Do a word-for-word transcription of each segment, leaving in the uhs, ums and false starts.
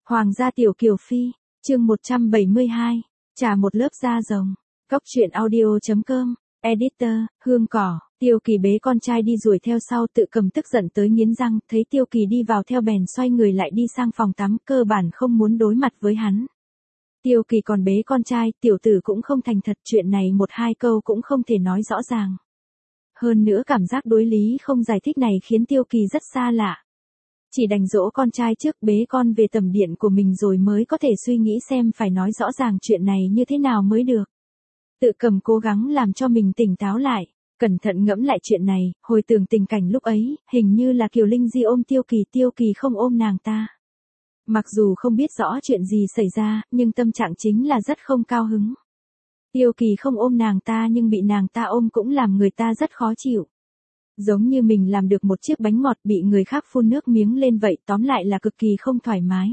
Hoàng gia tiểu kiều phi, chương một trăm bảy mươi hai, trà một lớp da rồng. Cóc truyện audio chấm com, editor, Hương Cỏ. Tiêu Kỳ bế con trai đi đuổi theo sau, Tự Cầm tức giận tới nghiến răng, thấy Tiêu Kỳ đi vào theo bèn xoay người lại đi sang phòng tắm, cơ bản không muốn đối mặt với hắn. Tiêu Kỳ còn bế con trai, tiểu tử cũng không thành thật, chuyện này một hai câu cũng không thể nói rõ ràng. Hơn nữa cảm giác đối lý không giải thích này khiến Tiêu Kỳ rất xa lạ. Chỉ đành dỗ con trai trước, bế con về tầm điện của mình rồi mới có thể suy nghĩ xem phải nói rõ ràng chuyện này như thế nào mới được. Tự Cầm cố gắng làm cho mình tỉnh táo lại, cẩn thận ngẫm lại chuyện này, hồi tưởng tình cảnh lúc ấy, hình như là Kiều Linh Di ôm Tiêu Kỳ, Tiêu Kỳ không ôm nàng ta. Mặc dù không biết rõ chuyện gì xảy ra, nhưng tâm trạng chính là rất không cao hứng. Tiêu Kỳ không ôm nàng ta nhưng bị nàng ta ôm cũng làm người ta rất khó chịu. Giống như mình làm được một chiếc bánh ngọt bị người khác phun nước miếng lên vậy, tóm lại là cực kỳ không thoải mái.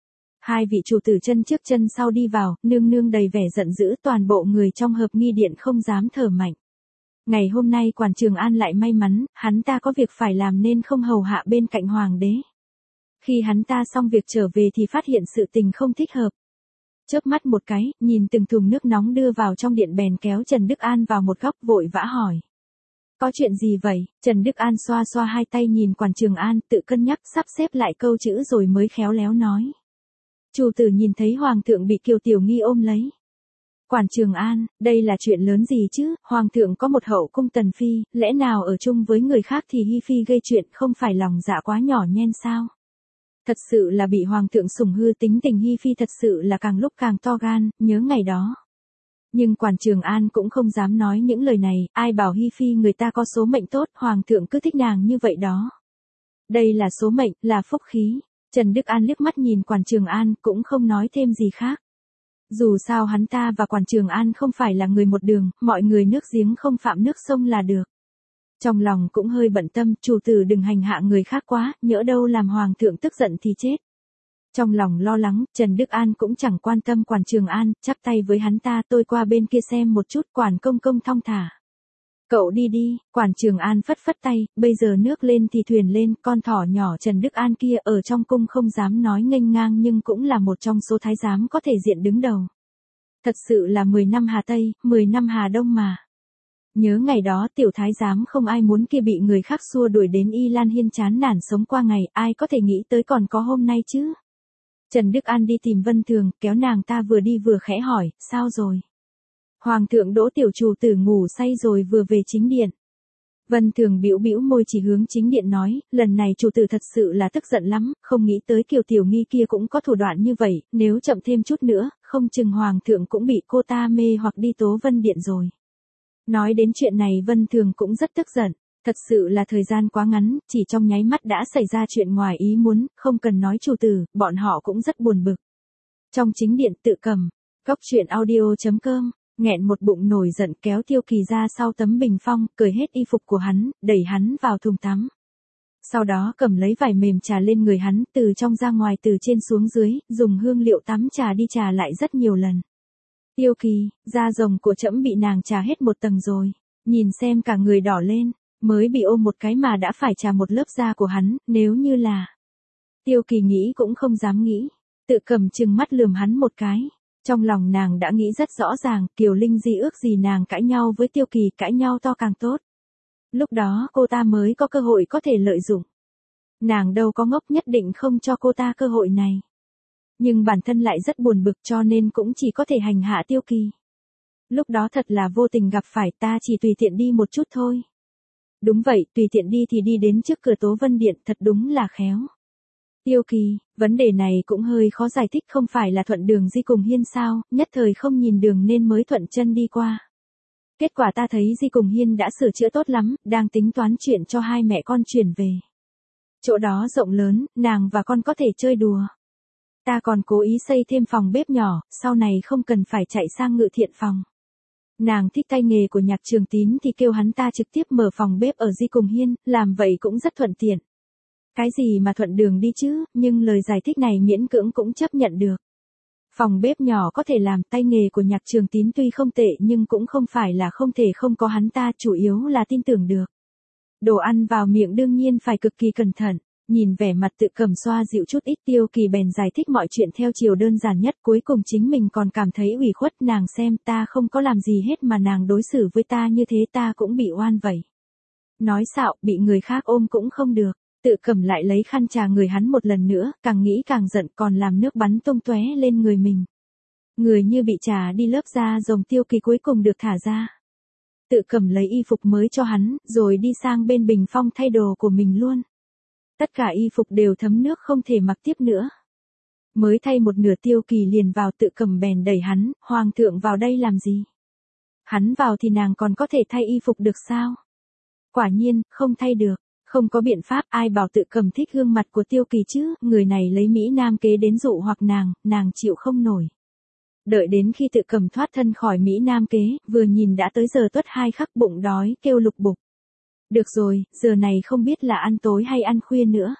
Hai vị chủ tử chân trước chân sau đi vào, nương nương đầy vẻ giận dữ, toàn bộ người trong hợp nghi điện không dám thở mạnh. Ngày hôm nay Quản Trường An lại may mắn, hắn ta có việc phải làm nên không hầu hạ bên cạnh hoàng đế. Khi hắn ta xong việc trở về thì phát hiện sự tình không thích hợp. Chớp mắt một cái, nhìn từng thùng nước nóng đưa vào trong điện bèn kéo Trần Đức An vào một góc vội vã hỏi. Có chuyện gì vậy? Trần Đức An xoa xoa hai tay nhìn Quản Trường An, tự cân nhắc sắp xếp lại câu chữ rồi mới khéo léo nói. Chủ tử nhìn thấy hoàng thượng bị Kiều Tiểu Nghi ôm lấy. Quản Trường An, đây là chuyện lớn gì chứ? Hoàng thượng có một hậu cung tần phi, lẽ nào ở chung với người khác thì hi phi gây chuyện, không phải lòng dạ quá nhỏ nhen sao? Thật sự là bị hoàng thượng sủng hư, tính tình hi phi thật sự là càng lúc càng to gan, nhớ ngày đó. Nhưng Quản Trường An cũng không dám nói những lời này, ai bảo hi phi người ta có số mệnh tốt, hoàng thượng cứ thích nàng như vậy đó. Đây là số mệnh, là phúc khí. Trần Đức An liếc mắt nhìn Quản Trường An, cũng không nói thêm gì khác. Dù sao hắn ta và Quản Trường An không phải là người một đường, mọi người nước giếng không phạm nước sông là được. Trong lòng cũng hơi bận tâm, chủ tử đừng hành hạ người khác quá, nhỡ đâu làm hoàng thượng tức giận thì chết. Trong lòng lo lắng, Trần Đức An cũng chẳng quan tâm Quản Trường An, chắp tay với hắn ta, tôi qua bên kia xem một chút. Quản công công thong thả. Cậu đi đi. Quản Trường An phất phất tay, bây giờ nước lên thì thuyền lên, con thỏ nhỏ Trần Đức An kia ở trong cung không dám nói nghênh ngang nhưng cũng là một trong số thái giám có thể diện đứng đầu. Thật sự là mười năm Hà Tây, mười năm Hà Đông mà. Nhớ ngày đó tiểu thái giám không ai muốn kia bị người khác xua đuổi đến Y Lan Hiên chán nản sống qua ngày, ai có thể nghĩ tới còn có hôm nay chứ. Trần Đức An đi tìm Vân Thường, kéo nàng ta vừa đi vừa khẽ hỏi, sao rồi? Hoàng thượng đỗ tiểu chủ tử ngủ say rồi vừa về chính điện. Vân Thường bĩu bĩu môi chỉ hướng chính điện nói, lần này chủ tử thật sự là tức giận lắm, không nghĩ tới Kiều Tiểu Nghi kia cũng có thủ đoạn như vậy, nếu chậm thêm chút nữa, không chừng hoàng thượng cũng bị cô ta mê hoặc đi tố Vân điện rồi. Nói đến chuyện này Vân Thường cũng rất tức giận, thật sự là thời gian quá ngắn, chỉ trong nháy mắt đã xảy ra chuyện ngoài ý muốn, không cần nói chủ tử, bọn họ cũng rất buồn bực. Trong chính điện Tự Cầm, cóc truyện audio chấm com, nghẹn một bụng nổi giận kéo Tiêu Kỳ ra sau tấm bình phong, cởi hết y phục của hắn, đẩy hắn vào thùng tắm. Sau đó cầm lấy vải mềm trà lên người hắn, từ trong ra ngoài từ trên xuống dưới, dùng hương liệu tắm trà đi trà lại rất nhiều lần. Tiêu Kỳ, da rồng của trẫm bị nàng trà hết một tầng rồi, nhìn xem cả người đỏ lên, mới bị ôm một cái mà đã phải trà một lớp da của hắn, nếu như là... Tiêu Kỳ nghĩ cũng không dám nghĩ, Tự Cầm trừng mắt lườm hắn một cái. Trong lòng nàng đã nghĩ rất rõ ràng, Kiều Linh Di ước gì nàng cãi nhau với Tiêu Kỳ, cãi nhau to càng tốt. Lúc đó cô ta mới có cơ hội có thể lợi dụng. Nàng đâu có ngốc, nhất định không cho cô ta cơ hội này. Nhưng bản thân lại rất buồn bực cho nên cũng chỉ có thể hành hạ Tiêu Kỳ. Lúc đó thật là vô tình gặp phải, ta chỉ tùy tiện đi một chút thôi. Đúng vậy, tùy tiện đi thì đi đến trước cửa Tố Vân điện, thật đúng là khéo. Tiêu Kỳ, vấn đề này cũng hơi khó giải thích, không phải là thuận đường Di cùng Hiên sao, nhất thời không nhìn đường nên mới thuận chân đi qua. Kết quả ta thấy Di cùng Hiên đã sửa chữa tốt lắm, đang tính toán chuyện cho hai mẹ con chuyển về. Chỗ đó rộng lớn, nàng và con có thể chơi đùa. Ta còn cố ý xây thêm phòng bếp nhỏ, sau này không cần phải chạy sang Ngự Thiện phòng. Nàng thích tay nghề của Nhạc Trường Tín thì kêu hắn ta trực tiếp mở phòng bếp ở Di cùng Hiên, làm vậy cũng rất thuận tiện. Cái gì mà thuận đường đi chứ, nhưng lời giải thích này miễn cưỡng cũng chấp nhận được. Phòng bếp nhỏ có thể làm, tay nghề của Nhạc Trường Tín tuy không tệ nhưng cũng không phải là không thể không có hắn ta, chủ yếu là tin tưởng được. Đồ ăn vào miệng đương nhiên phải cực kỳ cẩn thận, Nhìn vẻ mặt Tự Cầm xoa dịu chút ít, Tiêu Kỳ bèn giải thích mọi chuyện theo chiều đơn giản nhất, cuối cùng chính mình còn cảm thấy ủy khuất, nàng xem ta không có làm gì hết mà nàng đối xử với ta như thế, ta cũng bị oan vậy. Nói xạo, bị người khác ôm cũng không được. Tự Cầm lại lấy khăn trà người hắn một lần nữa, càng nghĩ càng giận, còn làm nước bắn tung tóe lên người mình. Người như bị trà đi lớp da rồng, Tiêu Kỳ cuối cùng được thả ra. Tự Cầm lấy y phục mới cho hắn, rồi đi sang bên bình phong thay đồ của mình luôn. Tất cả y phục đều thấm nước không thể mặc tiếp nữa. Mới thay một nửa, Tiêu Kỳ liền vào, Tự Cầm bèn đẩy hắn, hoàng thượng vào đây làm gì? Hắn vào thì nàng còn có thể thay y phục được sao? Quả nhiên, không thay được. Không có biện pháp, ai bảo Tự Cầm thích gương mặt của Tiêu Kỳ chứ, người này lấy Mỹ Nam kế đến dụ hoặc nàng, nàng chịu không nổi. Đợi đến khi Tự Cầm thoát thân khỏi Mỹ Nam kế, vừa nhìn đã tới giờ tuất hai khắc, bụng đói, kêu lục bục. Được rồi, giờ này không biết là ăn tối hay ăn khuya nữa.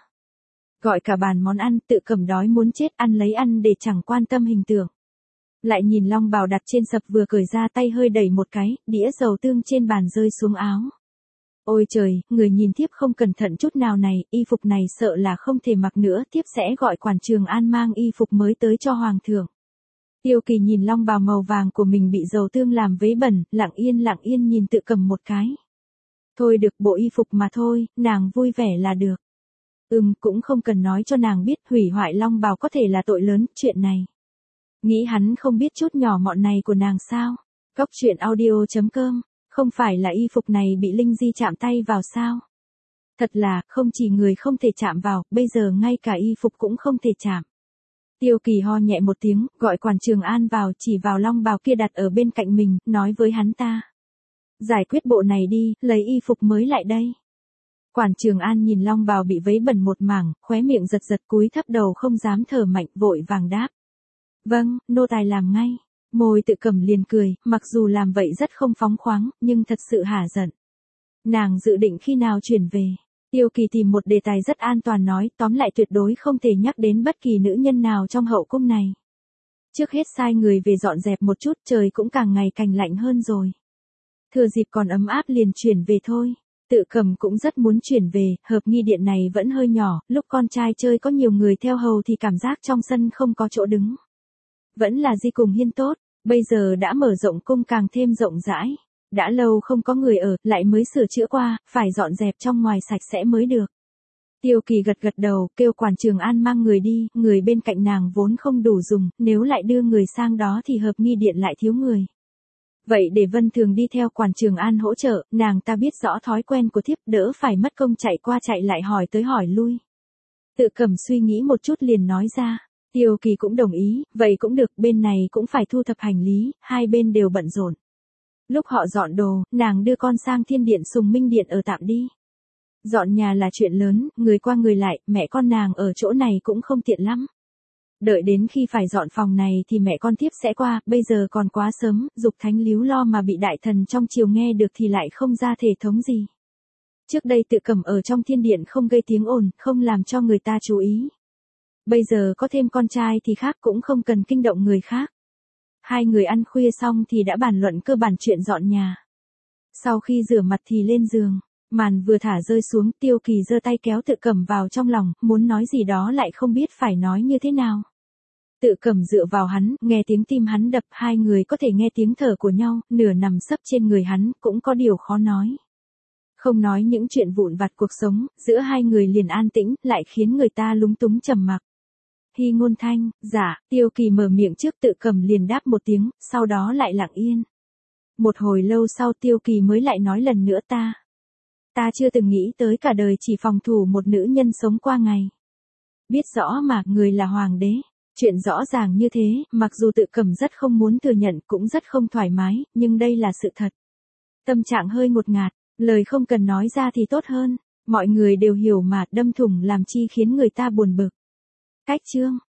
Gọi cả bàn món ăn, Tự Cầm đói muốn chết, ăn lấy ăn để chẳng quan tâm hình tượng. Lại nhìn long bào đặt trên sập, vừa cởi ra tay hơi đẩy một cái, đĩa dầu tương trên bàn rơi xuống áo. Ôi trời, người nhìn thiếp không cẩn thận chút nào này, y phục này sợ là không thể mặc nữa, thiếp sẽ gọi quản Trường An mang y phục mới tới cho hoàng thượng. Tiêu Kỳ nhìn long bào màu vàng của mình bị dầu tương làm vấy bẩn, lặng yên lặng yên nhìn Tự Cầm một cái. Thôi được, bộ y phục mà thôi, nàng vui vẻ là được. Ừm, cũng không cần nói cho nàng biết, hủy hoại long bào có thể là tội lớn, chuyện này. Nghĩ hắn không biết chút nhỏ mọn này của nàng sao? Cóc truyện audio chấm com, không phải là y phục này bị Linh Di chạm tay vào sao? Thật là, không chỉ người không thể chạm vào, bây giờ ngay cả y phục cũng không thể chạm. Tiêu Kỳ ho nhẹ một tiếng, gọi quản Trường An vào, chỉ vào long bào kia đặt ở bên cạnh mình, nói với hắn ta. Giải quyết bộ này đi, lấy y phục mới lại đây. Quản Trường An nhìn long bào bị vấy bẩn một mảng, khóe miệng giật giật, cúi thấp đầu không dám thở mạnh, vội vàng đáp. Vâng, nô tài làm ngay. Môi Tự Cầm liền cười, mặc dù làm vậy rất không phóng khoáng, nhưng thật sự hả giận. Nàng dự định khi nào chuyển về. Tiêu Kỳ tìm một đề tài rất an toàn nói, tóm lại tuyệt đối không thể nhắc đến bất kỳ nữ nhân nào trong hậu cung này. Trước hết sai người về dọn dẹp một chút, trời cũng càng ngày càng lạnh hơn rồi. Thừa dịp còn ấm áp liền chuyển về thôi. Tự Cầm cũng rất muốn chuyển về, hợp nghi điện này vẫn hơi nhỏ, lúc con trai chơi có nhiều người theo hầu thì cảm giác trong sân không có chỗ đứng. Vẫn là Di cùng Hiên tốt, bây giờ đã mở rộng cung càng thêm rộng rãi. Đã lâu không có người ở, lại mới sửa chữa qua, phải dọn dẹp trong ngoài sạch sẽ mới được. Tiêu Kỳ gật gật đầu, kêu quản Trường An mang người đi, người bên cạnh nàng vốn không đủ dùng, nếu lại đưa người sang đó thì hợp nghi điện lại thiếu người. Vậy để Vân Thường đi theo quản Trường An hỗ trợ, nàng ta biết rõ thói quen của thiếp, đỡ phải mất công chạy qua chạy lại hỏi tới hỏi lui. Tự Cầm suy nghĩ một chút liền nói ra. Tiêu Kỳ cũng đồng ý, vậy cũng được, bên này cũng phải thu thập hành lý, hai bên đều bận rộn. Lúc họ dọn đồ, nàng đưa con sang Thiên Điện Sùng Minh Điện ở tạm đi. Dọn nhà là chuyện lớn, người qua người lại, mẹ con nàng ở chỗ này cũng không tiện lắm. Đợi đến khi phải dọn phòng này thì mẹ con thiếp sẽ qua, bây giờ còn quá sớm, Dục Thánh líu lo mà bị đại thần trong triều nghe được thì lại không ra thể thống gì. Trước đây Tự Cầm ở trong thiên điện không gây tiếng ồn, không làm cho người ta chú ý. Bây giờ có thêm con trai thì khác, cũng không cần kinh động người khác. Hai người ăn khuya xong thì đã bàn luận cơ bản chuyện dọn nhà. Sau khi rửa mặt thì lên giường, màn vừa thả rơi xuống, Tiêu Kỳ giơ tay kéo Tự Cầm vào trong lòng, muốn nói gì đó lại không biết phải nói như thế nào. Tự Cầm dựa vào hắn, nghe tiếng tim hắn đập, hai người có thể nghe tiếng thở của nhau, nửa nằm sấp trên người hắn, cũng có điều khó nói. Không nói những chuyện vụn vặt cuộc sống, giữa hai người liền an tĩnh, lại khiến người ta lúng túng trầm mặc. Hy ngôn thanh, dạ, Tiêu Kỳ mở miệng trước, Tự Cầm liền đáp một tiếng, sau đó lại lặng yên. Một hồi lâu sau Tiêu Kỳ mới lại nói lần nữa ta. Ta chưa từng nghĩ tới cả đời chỉ phòng thủ một nữ nhân sống qua ngày. Biết rõ mà, người là hoàng đế. Chuyện rõ ràng như thế, mặc dù Tự Cầm rất không muốn thừa nhận, cũng rất không thoải mái, nhưng đây là sự thật. Tâm trạng hơi ngột ngạt, lời không cần nói ra thì tốt hơn. Mọi người đều hiểu mà, đâm thủng làm chi khiến người ta buồn bực. Cách chương